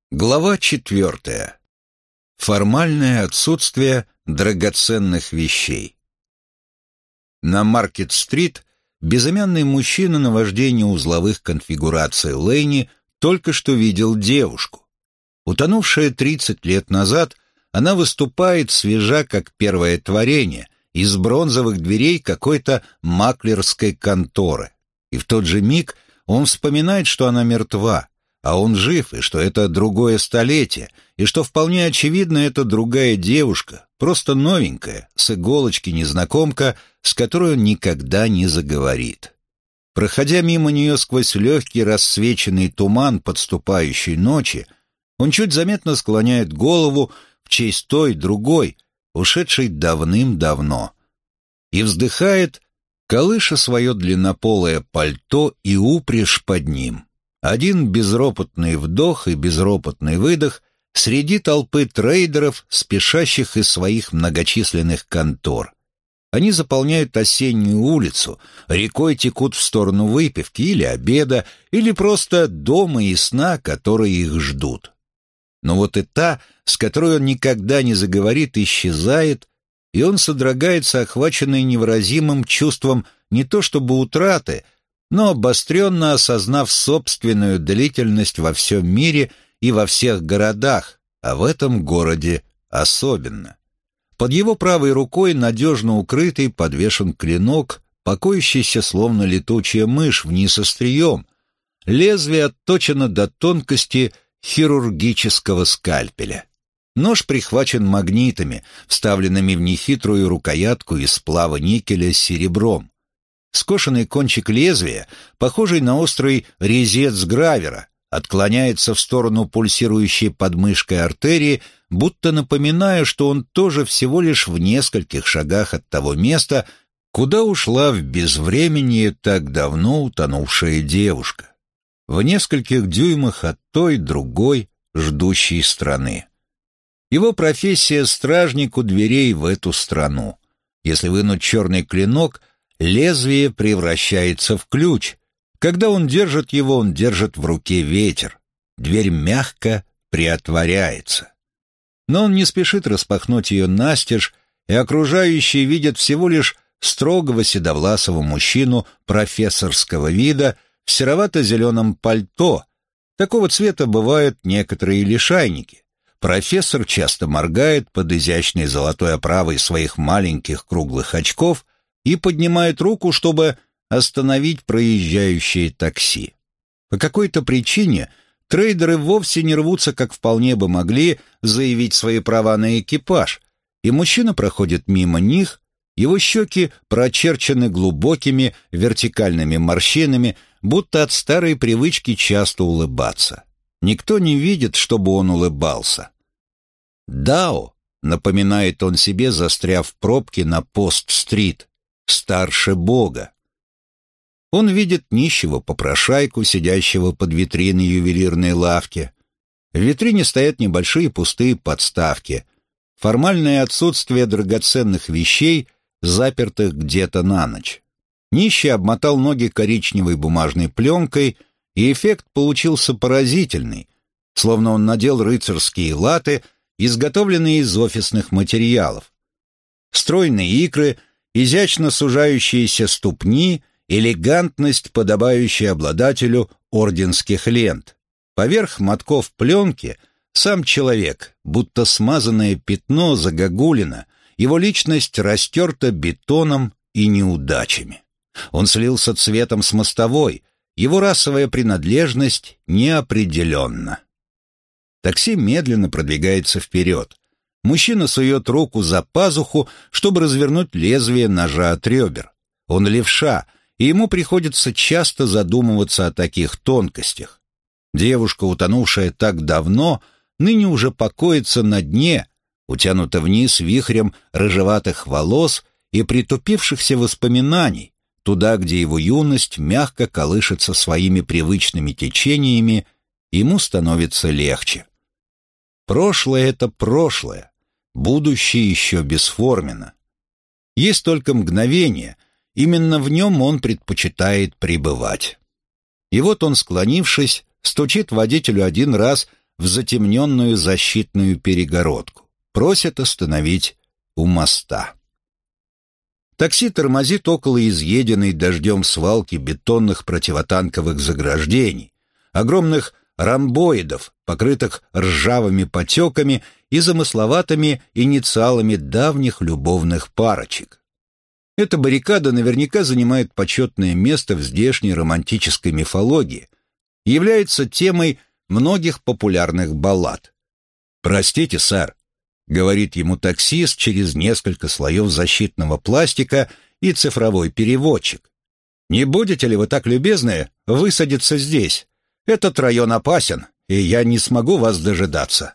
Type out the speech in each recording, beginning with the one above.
Глава 4. Формальное отсутствие драгоценных вещей. На Маркет-стрит безымянный мужчина на вождении узловых конфигураций Лэйни только что видел девушку. Утонувшая 30 лет назад, она выступает свежа, как первое творение, из бронзовых дверей какой-то маклерской конторы. И в тот же миг он вспоминает, что она мертва, а он жив, и что это другое столетие, и что вполне очевидно, это другая девушка, просто новенькая, с иголочки незнакомка, с которой он никогда не заговорит. Проходя мимо нее сквозь легкий рассвеченный туман подступающей ночи, он чуть заметно склоняет голову в честь той, другой, ушедшей давным-давно, и вздыхает, колыша свое длиннополое пальто и упряжь под ним. Один безропотный вдох и безропотный выдох среди толпы трейдеров, спешащих из своих многочисленных контор. Они заполняют осеннюю улицу, рекой текут в сторону выпивки или обеда, или просто дома и сна, которые их ждут. Но вот и та, с которой он никогда не заговорит, исчезает, и он содрогается, охваченный невыразимым чувством не то чтобы утраты, но обостренно осознав собственную длительность во всем мире и во всех городах, а в этом городе особенно. Под его правой рукой, надежно укрытый, подвешен клинок, покоящийся словно летучая мышь вниз острием. Лезвие отточено до тонкости хирургического скальпеля. Нож прихвачен магнитами, вставленными в нехитрую рукоятку из сплава никеля с серебром. Скошенный кончик лезвия, похожий на острый резец гравера, отклоняется в сторону пульсирующей подмышкой артерии, будто напоминая, что он тоже всего лишь в нескольких шагах от того места, куда ушла в безвременье так давно утонувшая девушка. В нескольких дюймах от той, другой, ждущей страны. Его профессия — стражник у дверей в эту страну. Если вынуть черный клинок, лезвие превращается в ключ. Когда он держит его, он держит в руке ветер. Дверь мягко приотворяется. Но он не спешит распахнуть ее настежь, и окружающие видят всего лишь строгого седовласого мужчину профессорского вида в серовато-зеленом пальто. Такого цвета бывают некоторые лишайники. Профессор часто моргает под изящной золотой оправой своих маленьких круглых очков и поднимает руку, чтобы остановить проезжающее такси. По какой-то причине трейдеры вовсе не рвутся, как вполне бы могли, заявить свои права на экипаж, и мужчина проходит мимо них, его щеки прочерчены глубокими вертикальными морщинами, будто от старой привычки часто улыбаться. Никто не видит, чтобы он улыбался. «Дао», — напоминает он себе, застряв в пробке на Пост-стрит, старше Бога. Он видит нищего попрошайку, сидящего под витриной ювелирной лавки. В витрине стоят небольшие пустые подставки. Формальное отсутствие драгоценных вещей, запертых где-то на ночь. Нищий обмотал ноги коричневой бумажной пленкой, и эффект получился поразительный, словно он надел рыцарские латы, изготовленные из офисных материалов. Стройные икры, изящно сужающиеся ступни, элегантность, подобающая обладателю орденских лент. Поверх мотков пленки сам человек, будто смазанное пятно, загогулина, его личность растерта бетоном и неудачами. Он слился цветом с мостовой, его расовая принадлежность неопределенна. Такси медленно продвигается вперед. Мужчина сует руку за пазуху, чтобы развернуть лезвие ножа от ребер. Он левша, и ему приходится часто задумываться о таких тонкостях. Девушка, утонувшая так давно, ныне уже покоится на дне, утянута вниз вихрем рыжеватых волос и притупившихся воспоминаний, туда, где его юность мягко колышется своими привычными течениями, ему становится легче. Прошлое — это прошлое, будущее еще бесформенно. Есть только мгновение, именно в нем он предпочитает пребывать. И вот он, склонившись, стучит водителю один раз в затемненную защитную перегородку. Просят остановить у моста. Такси тормозит около изъеденной дождем свалки бетонных противотанковых заграждений, огромных ромбоидов, покрытых ржавыми потеками и замысловатыми инициалами давних любовных парочек. Эта баррикада наверняка занимает почетное место в здешней романтической мифологии, является темой многих популярных баллад. «Простите, сэр», — говорит ему таксист через несколько слоев защитного пластика и цифровой переводчик. «Не будете ли вы так любезны высадиться здесь? Этот район опасен, и я не смогу вас дожидаться».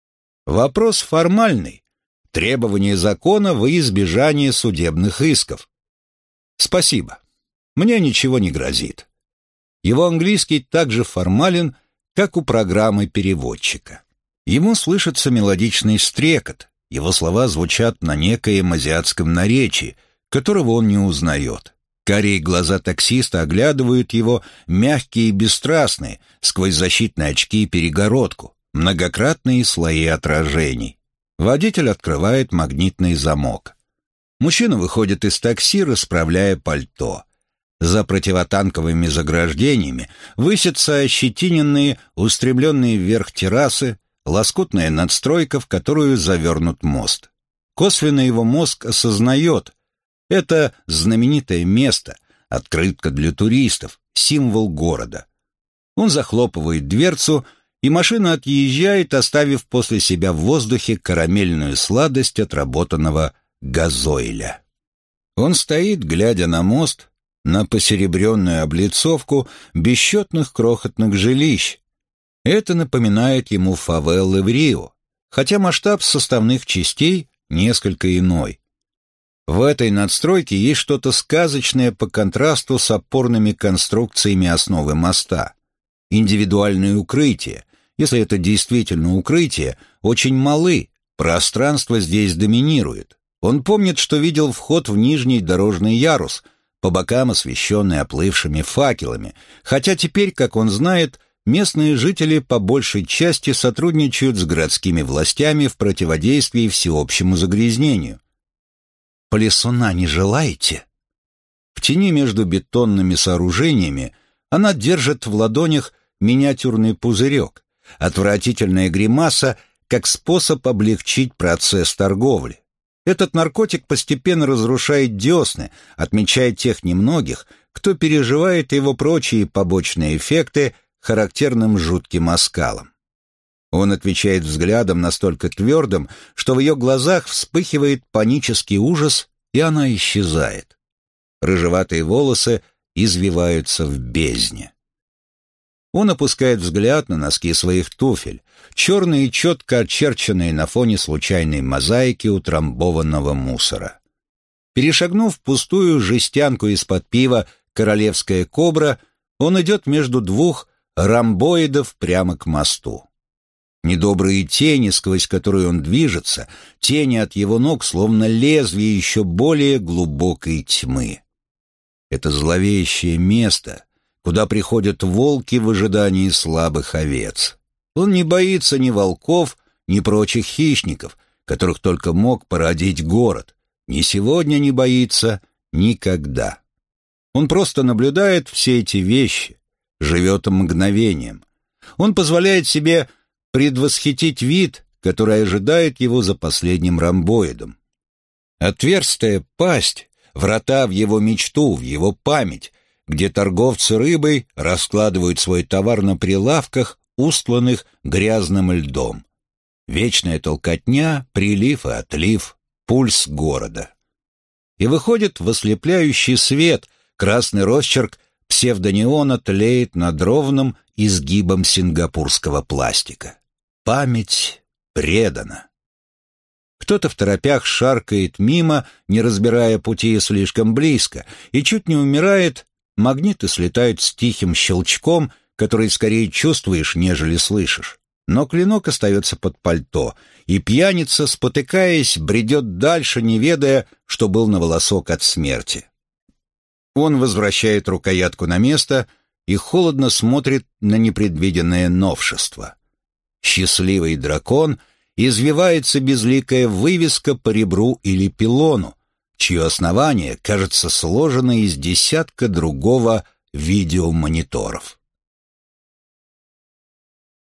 Вопрос формальный. Требование закона во избежание судебных исков. «Спасибо. Мне ничего не грозит». Его английский так же формален, как у программы переводчика. Ему слышится мелодичный стрекот, его слова звучат на некоем азиатском наречии, которого он не узнает. Карие глаза таксиста оглядывают его, мягкие и бесстрастные, сквозь защитные очки и перегородку, многократные слои отражений. Водитель открывает магнитный замок. Мужчина выходит из такси, расправляя пальто. За противотанковыми заграждениями высятся ощетиненные, устремленные вверх террасы, лоскутная надстройка, в которую завернут мост. Косвенно его мозг осознает — это знаменитое место, открытка для туристов, символ города. Он захлопывает дверцу, и машина отъезжает, оставив после себя в воздухе карамельную сладость отработанного газоиля. Он стоит, глядя на мост, на посеребренную облицовку бесчетных крохотных жилищ. Это напоминает ему фавелы в Рио, хотя масштаб составных частей несколько иной. В этой надстройке есть что-то сказочное по контрасту с опорными конструкциями основы моста. Индивидуальные укрытия, если это действительно укрытие, очень малы, пространство здесь доминирует. Он помнит, что видел вход в нижний дорожный ярус, по бокам освещенный оплывшими факелами, хотя теперь, как он знает, местные жители по большей части сотрудничают с городскими властями в противодействии всеобщему загрязнению. «Плесуна не желаете?» В тени между бетонными сооружениями она держит в ладонях миниатюрный пузырек, отвратительная гримаса, как способ облегчить процесс торговли. Этот наркотик постепенно разрушает десны, отмечая тех немногих, кто переживает его прочие побочные эффекты характерным жутким оскалом. Он отвечает взглядом настолько твердым, что в ее глазах вспыхивает панический ужас, и она исчезает. Рыжеватые волосы извиваются в бездне. Он опускает взгляд на носки своих туфель, черные и четко очерченные на фоне случайной мозаики утрамбованного мусора. Перешагнув пустую жестянку из-под пива «Королевская кобра», он идет между двух ромбоидов прямо к мосту. Недобрые тени, сквозь которые он движется, тени от его ног, словно лезвие еще более глубокой тьмы. Это зловещее место, куда приходят волки в ожидании слабых овец. Он не боится ни волков, ни прочих хищников, которых только мог породить город. Ни сегодня не боится, никогда. Он просто наблюдает все эти вещи, живет мгновением. Он позволяет себе предвосхитить вид, который ожидает его за последним ромбоидом. Отверстая пасть, врата в его мечту, в его память, где торговцы рыбой раскладывают свой товар на прилавках, устланных грязным льдом. Вечная толкотня, прилив и отлив, пульс города. И выходит в ослепляющий свет, красный росчерк псевдонеона тлеет над ровным изгибом сингапурского пластика. Память предана. Кто-то второпях шаркает мимо, не разбирая пути слишком близко, и чуть не умирает. Магниты слетают с тихим щелчком, который скорее чувствуешь, нежели слышишь. Но клинок остается под пальто, и пьяница, спотыкаясь, бредет дальше, не ведая, что был на волосок от смерти. Он возвращает рукоятку на место и холодно смотрит на непредвиденное новшество. Счастливый дракон извивается безликая вывеска по ребру или пилону, чье основание кажется сложено из десятка другого видеомониторов.